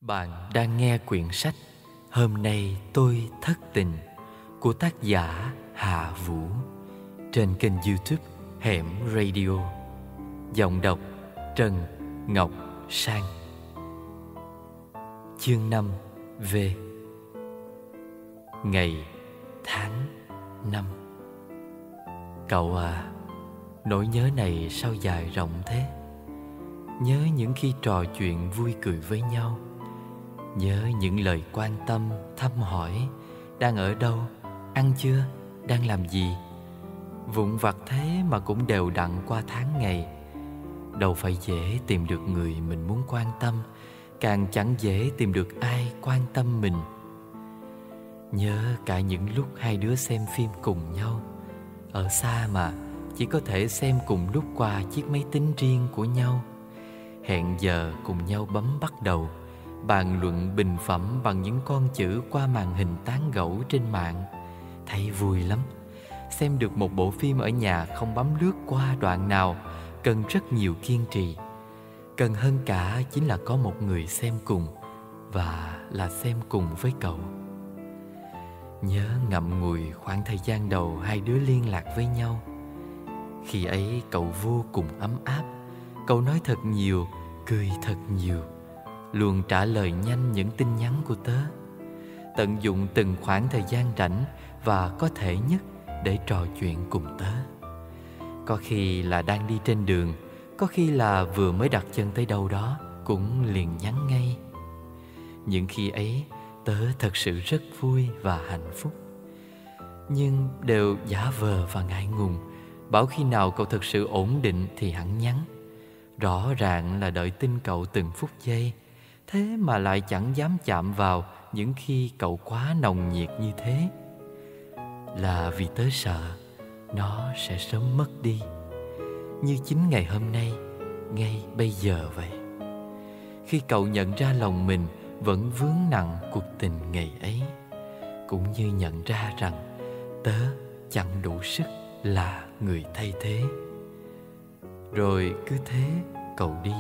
Bạn đang nghe quyển sách Hôm nay tôi thất tình của tác giả Hạ Vũ trên kênh YouTube Hẻm Radio. Giọng đọc Trần Ngọc Sang. Chương 5 về ngày tháng năm. Cậu à, nỗi nhớ này sao dài rộng thế? Nhớ những khi trò chuyện vui cười với nhau, nhớ những lời quan tâm, thăm hỏi. Đang ở đâu? Ăn chưa? Đang làm gì? Vụn vặt thế mà cũng đều đặn qua tháng ngày. Đâu phải dễ tìm được người mình muốn quan tâm, càng chẳng dễ tìm được ai quan tâm mình. Nhớ cả những lúc hai đứa xem phim cùng nhau. Ở xa mà chỉ có thể xem cùng lúc qua chiếc máy tính riêng của nhau. Hẹn giờ cùng nhau bấm bắt đầu, bàn luận bình phẩm bằng những con chữ qua màn hình tán gẫu trên mạng. Thấy vui lắm. Xem được một bộ phim ở nhà không bấm lướt qua đoạn nào cần rất nhiều kiên trì. Cần hơn cả chính là có một người xem cùng, và là xem cùng với cậu. Nhớ ngậm ngùi khoảng thời gian đầu hai đứa liên lạc với nhau. Khi ấy cậu vô cùng ấm áp. Cậu nói thật nhiều, cười thật nhiều, luôn trả lời nhanh những tin nhắn của tớ. Tận dụng từng khoảng thời gian rảnh và có thể nhất để trò chuyện cùng tớ. Có khi là đang đi trên đường, có khi là vừa mới đặt chân tới đâu đó, cũng liền nhắn ngay. Những khi ấy tớ thật sự rất vui và hạnh phúc. Nhưng đều giả vờ và ngại ngùng, bảo khi nào cậu thật sự ổn định thì hẵng nhắn. Rõ ràng là đợi tin cậu từng phút giây, thế mà lại chẳng dám chạm vào những khi cậu quá nồng nhiệt như thế. Là vì tớ sợ nó sẽ sớm mất đi, như chính ngày hôm nay, ngay bây giờ vậy. Khi cậu nhận ra lòng mình vẫn vướng nặng cuộc tình ngày ấy, cũng như nhận ra rằng tớ chẳng đủ sức là người thay thế. Rồi cứ thế cậu đi.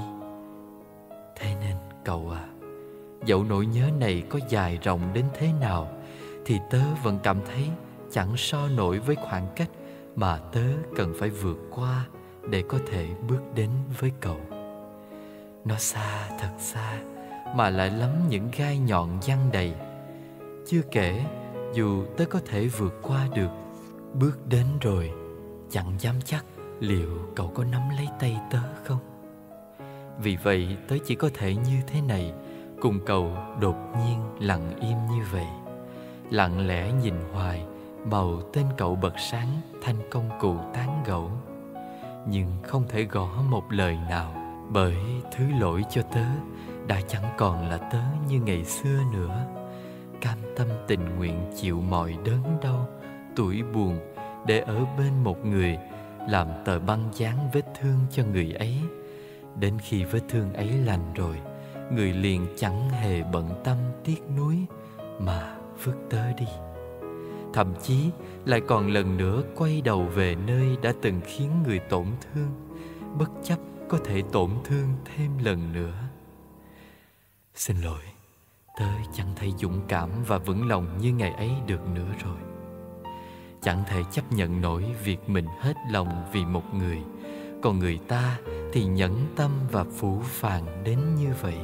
Thế nên cậu à, dẫu nỗi nhớ này có dài rộng đến thế nào thì tớ vẫn cảm thấy chẳng so nổi với khoảng cách mà tớ cần phải vượt qua để có thể bước đến với cậu. Nó xa, thật xa, mà lại lắm những gai nhọn giăng đầy. Chưa kể, dù tớ có thể vượt qua được, bước đến rồi, chẳng dám chắc liệu cậu có nắm lấy tay tớ không. Vì vậy tớ chỉ có thể như thế này, cùng cậu đột nhiên lặng im như vậy. Lặng lẽ nhìn hoài, bầu tên cậu bật sáng thành công cụ tán gẫu. Nhưng không thể gõ một lời nào, bởi thứ lỗi cho tớ đã chẳng còn là tớ như ngày xưa nữa. Cam tâm tình nguyện chịu mọi đớn đau, tủi buồn để ở bên một người, làm tờ băng dán vết thương cho người ấy. Đến khi vết thương ấy lành rồi, người liền chẳng hề bận tâm tiếc nuối mà vứt tớ đi. Thậm chí lại còn lần nữa quay đầu về nơi đã từng khiến người tổn thương, bất chấp có thể tổn thương thêm lần nữa. Xin lỗi, tớ chẳng thể dũng cảm và vững lòng như ngày ấy được nữa rồi. Chẳng thể chấp nhận nổi việc mình hết lòng vì một người, còn người ta thì nhẫn tâm và phũ phàng đến như vậy.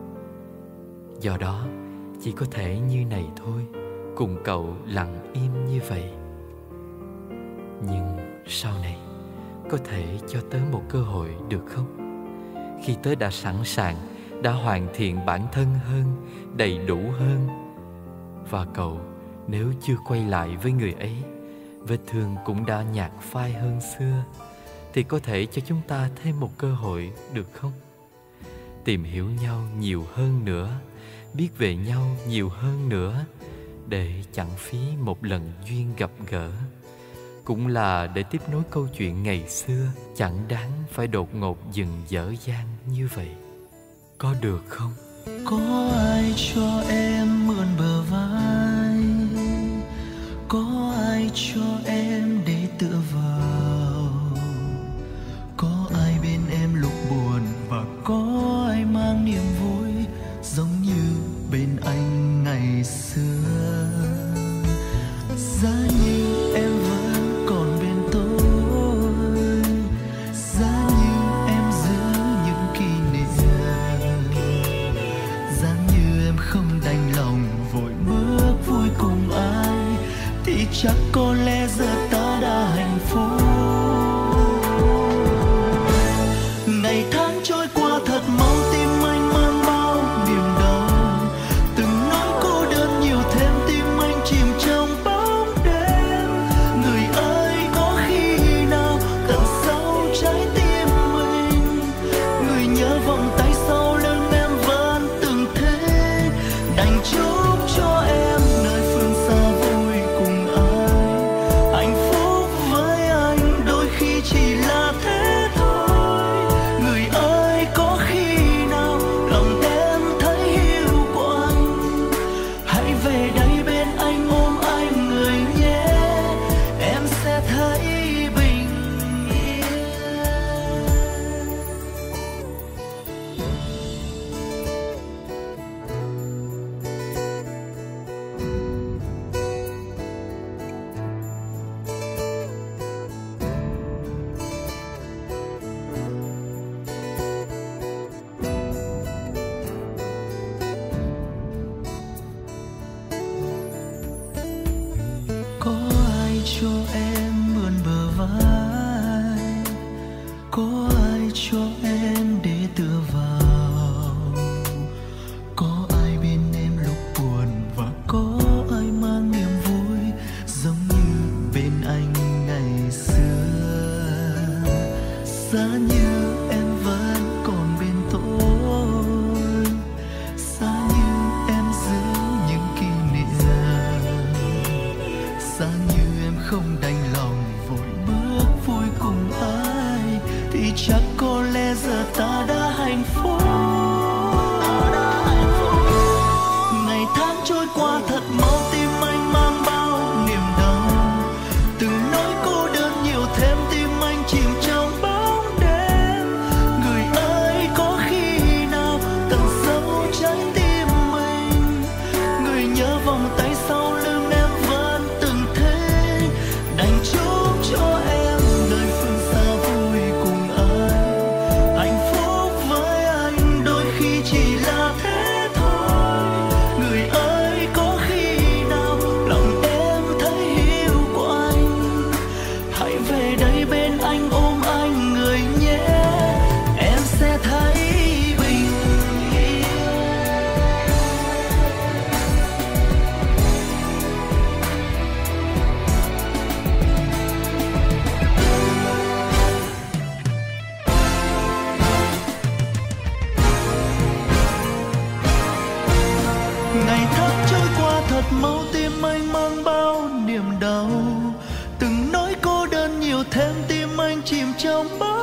Do đó chỉ có thể như này thôi, cùng cậu lặng im như vậy. Nhưng sau này có thể cho tớ một cơ hội được không? Khi tớ đã sẵn sàng, đã hoàn thiện bản thân hơn, đầy đủ hơn. Và cậu nếu chưa quay lại với người ấy, vết thương cũng đã nhạt phai hơn xưa, thì có thể cho chúng ta thêm một cơ hội được không? Tìm hiểu nhau nhiều hơn nữa, biết về nhau nhiều hơn nữa, để chẳng phí một lần duyên gặp gỡ. Cũng là để tiếp nối câu chuyện ngày xưa, chẳng đáng phải đột ngột dừng dở dang như vậy. Có được không? Có ai cho em mượn bờ vai, có ai cho em để tựa vào, có ai bên em lúc buồn, và có ai mang niềm vui giống như Có ai cho em để tựa vào, có ai bên em lúc buồn, và có ai mang niềm vui giống như bên anh ngày xưa. Giá như em vẫn còn bên tôi, giá như em giữ những kỷ niệm, giá như em không đành lòng vội bước vui cùng ai, thì chắc có lẽ giờ ta đã hạnh phúc. Ngày tháng trôi qua thật mau, tim anh mang bao niềm đau, từng nỗi cô đơn nhiều thêm, tim anh chìm trong bóng đêm. Người ơi có khi nào tận sâu trái tim mình, người nhớ vòng tay sau lưng em vẫn từng thế, đành chúc cho em đời phương xa vui cùng anh, hạnh phúc với anh đôi khi chỉ là thế thôi. Người ơi có khi nào lòng em thấy hiu quạnh, hãy về đây bên anh ôm anh người nhé, em sẽ thấy bình yên. Ngày tháng trôi qua thật mau, tim anh mang bao niềm đau, từng nỗi cô đơn nhiều thêm, tim anh chìm trong bóng